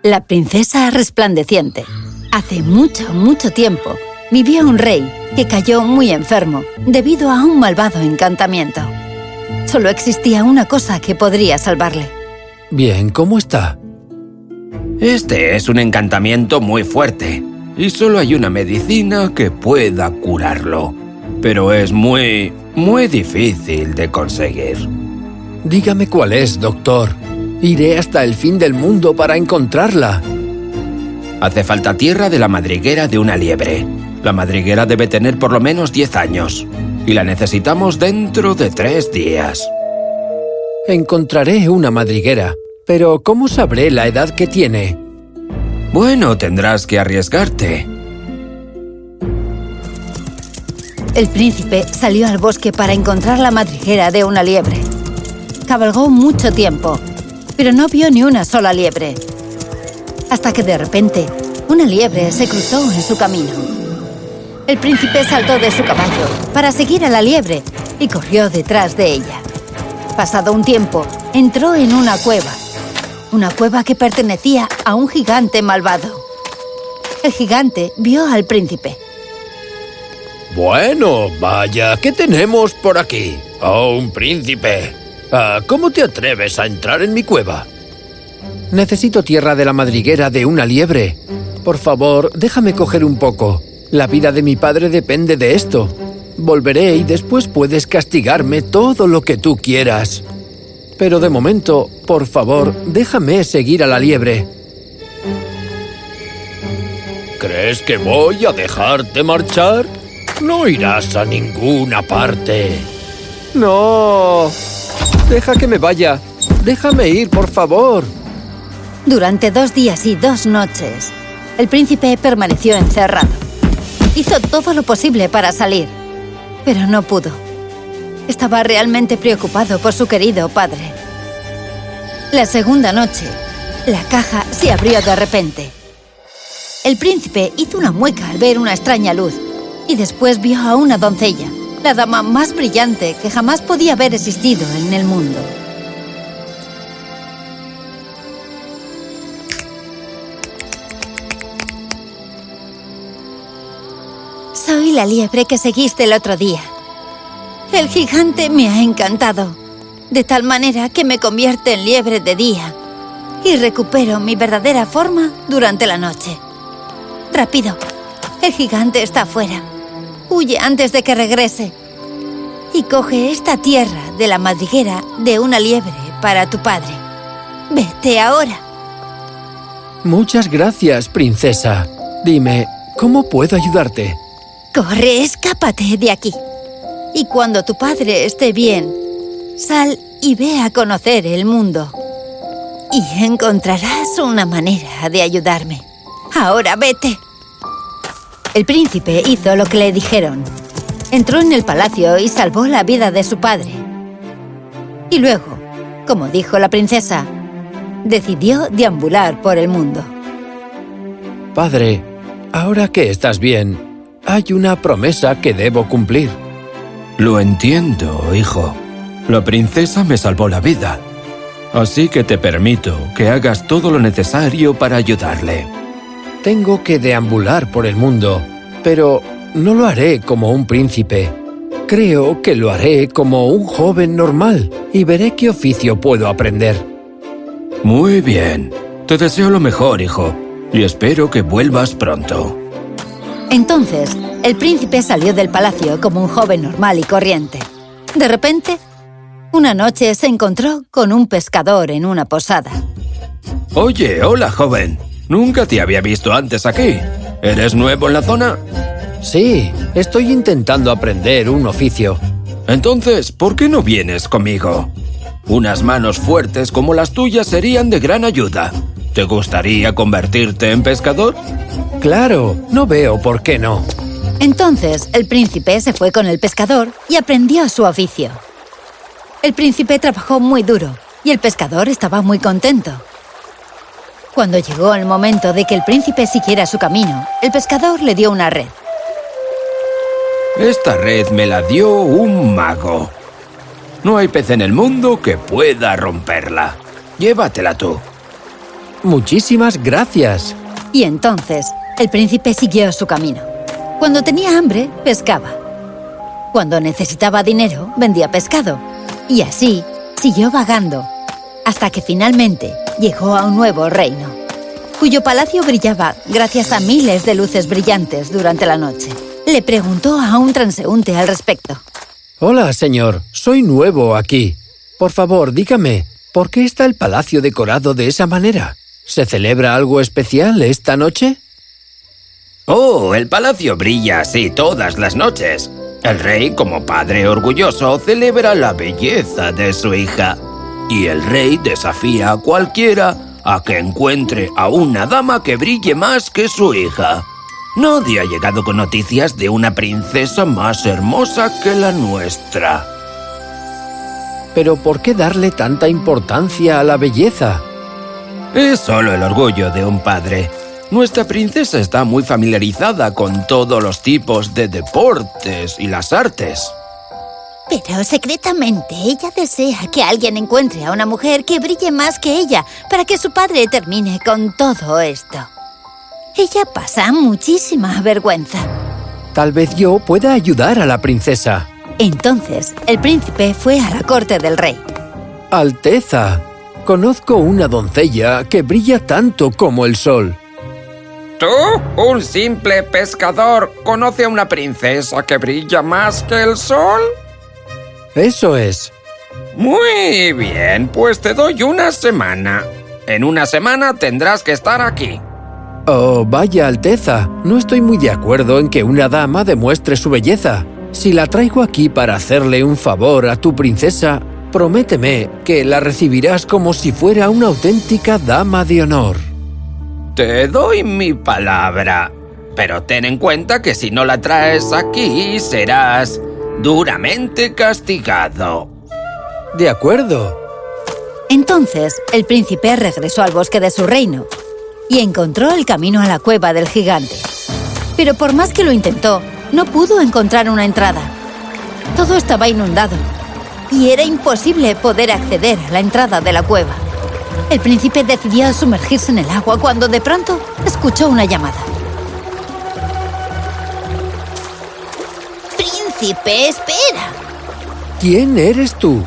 La princesa resplandeciente. Hace mucho, mucho tiempo vivía un rey que cayó muy enfermo debido a un malvado encantamiento. Solo existía una cosa que podría salvarle. Bien, ¿cómo está? Este es un encantamiento muy fuerte y solo hay una medicina que pueda curarlo. Pero es muy difícil de conseguir. Dígame cuál es, doctor. Iré hasta el fin del mundo para encontrarla. Hace falta tierra de la madriguera de una liebre. La madriguera debe tener por lo menos 10 años. Y la necesitamos dentro de 3 días. Encontraré una madriguera, pero ¿cómo sabré la edad que tiene? Bueno, tendrás que arriesgarte. El príncipe salió al bosque para encontrar la madriguera de una liebre. Cabalgó mucho tiempo, pero no vio ni una sola liebre. Hasta que de repente, una liebre se cruzó en su camino. El príncipe saltó de su caballo para seguir a la liebre y corrió detrás de ella. Pasado un tiempo, entró en una cueva que pertenecía a un gigante malvado. El gigante vio al príncipe. Bueno, vaya, ¿qué tenemos por aquí? Oh, un príncipe. ¿Cómo te atreves a entrar en mi cueva? Necesito tierra de la madriguera de una liebre. Por favor, déjame coger un poco. La vida de mi padre depende de esto. Volveré y después puedes castigarme todo lo que tú quieras. Pero de momento, por favor, déjame seguir a la liebre. ¿Crees que voy a dejarte marchar? No irás a ninguna parte. ¡No! Deja que me vaya. Déjame ir, por favor. Durante 2 días y 2 noches, el príncipe permaneció encerrado. Hizo todo lo posible para salir, pero no pudo. Estaba realmente preocupado por su querido padre. La segunda noche, la caja se abrió de repente. El príncipe hizo una mueca al ver una extraña luz y después vio a una doncella, la dama más brillante que jamás podía haber existido en el mundo. Soy la liebre que seguiste el otro día. El gigante me ha encantado, de tal manera que me convierte en liebre de día y recupero mi verdadera forma durante la noche. ¡Rápido! El gigante está afuera. Huye antes de que regrese. Y coge esta tierra de la madriguera de una liebre para tu padre. ¡Vete ahora! Muchas gracias, princesa. Dime, ¿cómo puedo ayudarte? Corre, escápate de aquí. Y cuando tu padre esté bien, sal y ve a conocer el mundo. Y encontrarás una manera de ayudarme. ¡Ahora vete! El príncipe hizo lo que le dijeron. Entró en el palacio y salvó la vida de su padre. Y luego, como dijo la princesa, decidió deambular por el mundo. Padre, ahora que estás bien, hay una promesa que debo cumplir. Lo entiendo, hijo. La princesa me salvó la vida. Así que te permito que hagas todo lo necesario para ayudarle. Tengo que deambular por el mundo, pero no lo haré como un príncipe. Creo que lo haré como un joven normal y veré qué oficio puedo aprender. Muy bien. Te deseo lo mejor, hijo, y espero que vuelvas pronto. Entonces, el príncipe salió del palacio como un joven normal y corriente. De repente, una noche se encontró con un pescador en una posada. Oye, hola, joven. Nunca te había visto antes aquí. ¿Eres nuevo en la zona? Sí, estoy intentando aprender un oficio. Entonces, ¿por qué no vienes conmigo? Unas manos fuertes como las tuyas serían de gran ayuda. ¿Te gustaría convertirte en pescador? Claro, no veo por qué no. Entonces, el príncipe se fue con el pescador y aprendió su oficio. El príncipe trabajó muy duro y el pescador estaba muy contento. Cuando llegó el momento de que el príncipe siguiera su camino, el pescador le dio una red. Esta red me la dio un mago. No hay pez en el mundo que pueda romperla. Llévatela tú. Muchísimas gracias. Y entonces, el príncipe siguió su camino. Cuando tenía hambre, pescaba. Cuando necesitaba dinero, vendía pescado. Y así, siguió vagando, hasta que finalmente llegó a un nuevo reino, cuyo palacio brillaba gracias a miles de luces brillantes durante la noche. Le preguntó a un transeúnte al respecto. Hola, señor. Soy nuevo aquí. Por favor, dígame, ¿por qué está el palacio decorado de esa manera? ¿Se celebra algo especial esta noche? Oh, el palacio brilla así todas las noches. El rey, como padre orgulloso, celebra la belleza de su hija. Y el rey desafía a cualquiera a que encuentre a una dama que brille más que su hija. Nadie ha llegado con noticias de una princesa más hermosa que la nuestra. ¿Pero por qué darle tanta importancia a la belleza? Es solo el orgullo de un padre. Nuestra princesa está muy familiarizada con todos los tipos de deportes y las artes. Pero secretamente ella desea que alguien encuentre a una mujer que brille más que ella para que su padre termine con todo esto. Ella pasa muchísima vergüenza. Tal vez yo pueda ayudar a la princesa. Entonces, el príncipe fue a la corte del rey. Alteza, conozco una doncella que brilla tanto como el sol. ¿Tú, un simple pescador, conoce a una princesa que brilla más que el sol? Eso es. Muy bien, pues te doy una semana. En una semana tendrás que estar aquí. Oh, vaya, Alteza. No estoy muy de acuerdo en que una dama demuestre su belleza. Si la traigo aquí para hacerle un favor a tu princesa, prométeme que la recibirás como si fuera una auténtica dama de honor. Te doy mi palabra, pero ten en cuenta que si no la traes aquí, serás duramente castigado. De acuerdo. Entonces, el príncipe regresó al bosque de su reino y encontró el camino a la cueva del gigante. Pero por más que lo intentó, no pudo encontrar una entrada. Todo estaba inundado y era imposible poder acceder a la entrada de la cueva. El príncipe decidió sumergirse en el agua cuando de pronto escuchó una llamada. ¡Príncipe, espera! ¿Quién eres tú?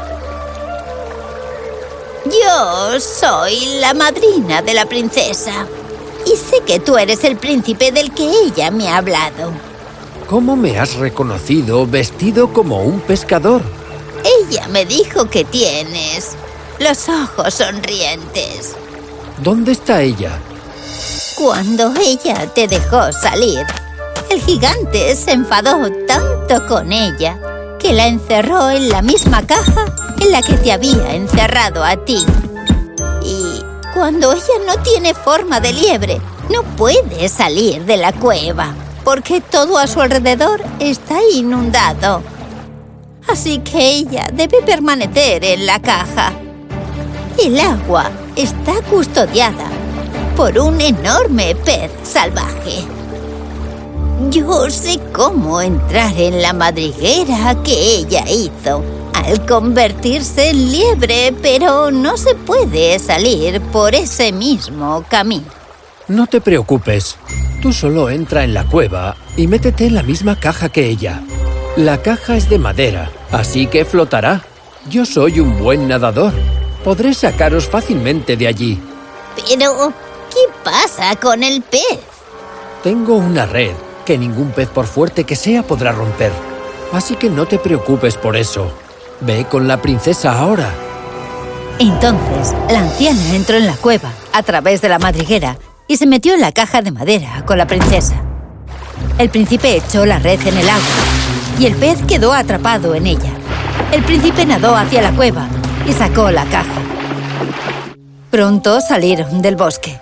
Yo soy la madrina de la princesa y sé que tú eres el príncipe del que ella me ha hablado. ¿Cómo me has reconocido vestido como un pescador? Ella me dijo que tienes los ojos sonrientes. ¿Dónde está ella? Cuando ella te dejó salir, el gigante se enfadó tanto con ella que la encerró en la misma caja en la que te había encerrado a ti. Y cuando ella no tiene forma de liebre, no puede salir de la cueva, porque todo a su alrededor está inundado. Así que ella debe permanecer en la caja. El agua está custodiada por un enorme pez salvaje. Yo sé cómo entrar en la madriguera que ella hizo al convertirse en liebre, pero no se puede salir por ese mismo camino. No te preocupes. Tú solo entra en la cueva y métete en la misma caja que ella. La caja es de madera, así que flotará. Yo soy un buen nadador. Podré sacaros fácilmente de allí. Pero, ¿qué pasa con el pez? Tengo una red que ningún pez por fuerte que sea podrá romper. Así que no te preocupes por eso. Ve con la princesa ahora. Entonces, la anciana entró en la cueva a través de la madriguera y se metió en la caja de madera con la princesa. El príncipe echó la red en el agua y el pez quedó atrapado en ella. El príncipe nadó hacia la cueva y sacó la caja. Pronto salieron del bosque.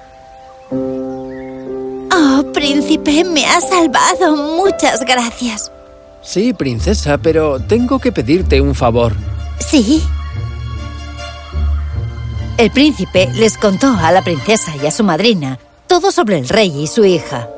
¡Oh, príncipe! ¡Me has salvado! ¡Muchas gracias! Sí, princesa, pero tengo que pedirte un favor. ¿Sí? El príncipe les contó a la princesa y a su madrina todo sobre el rey y su hija.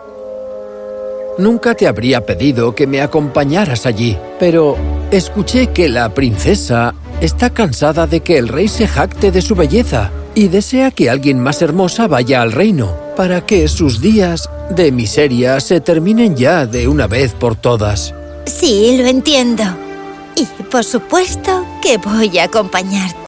Nunca te habría pedido que me acompañaras allí, pero escuché que la princesa está cansada de que el rey se jacte de su belleza y desea que alguien más hermosa vaya al reino, para que sus días de miseria se terminen ya de una vez por todas. Sí, lo entiendo. Y por supuesto que voy a acompañarte.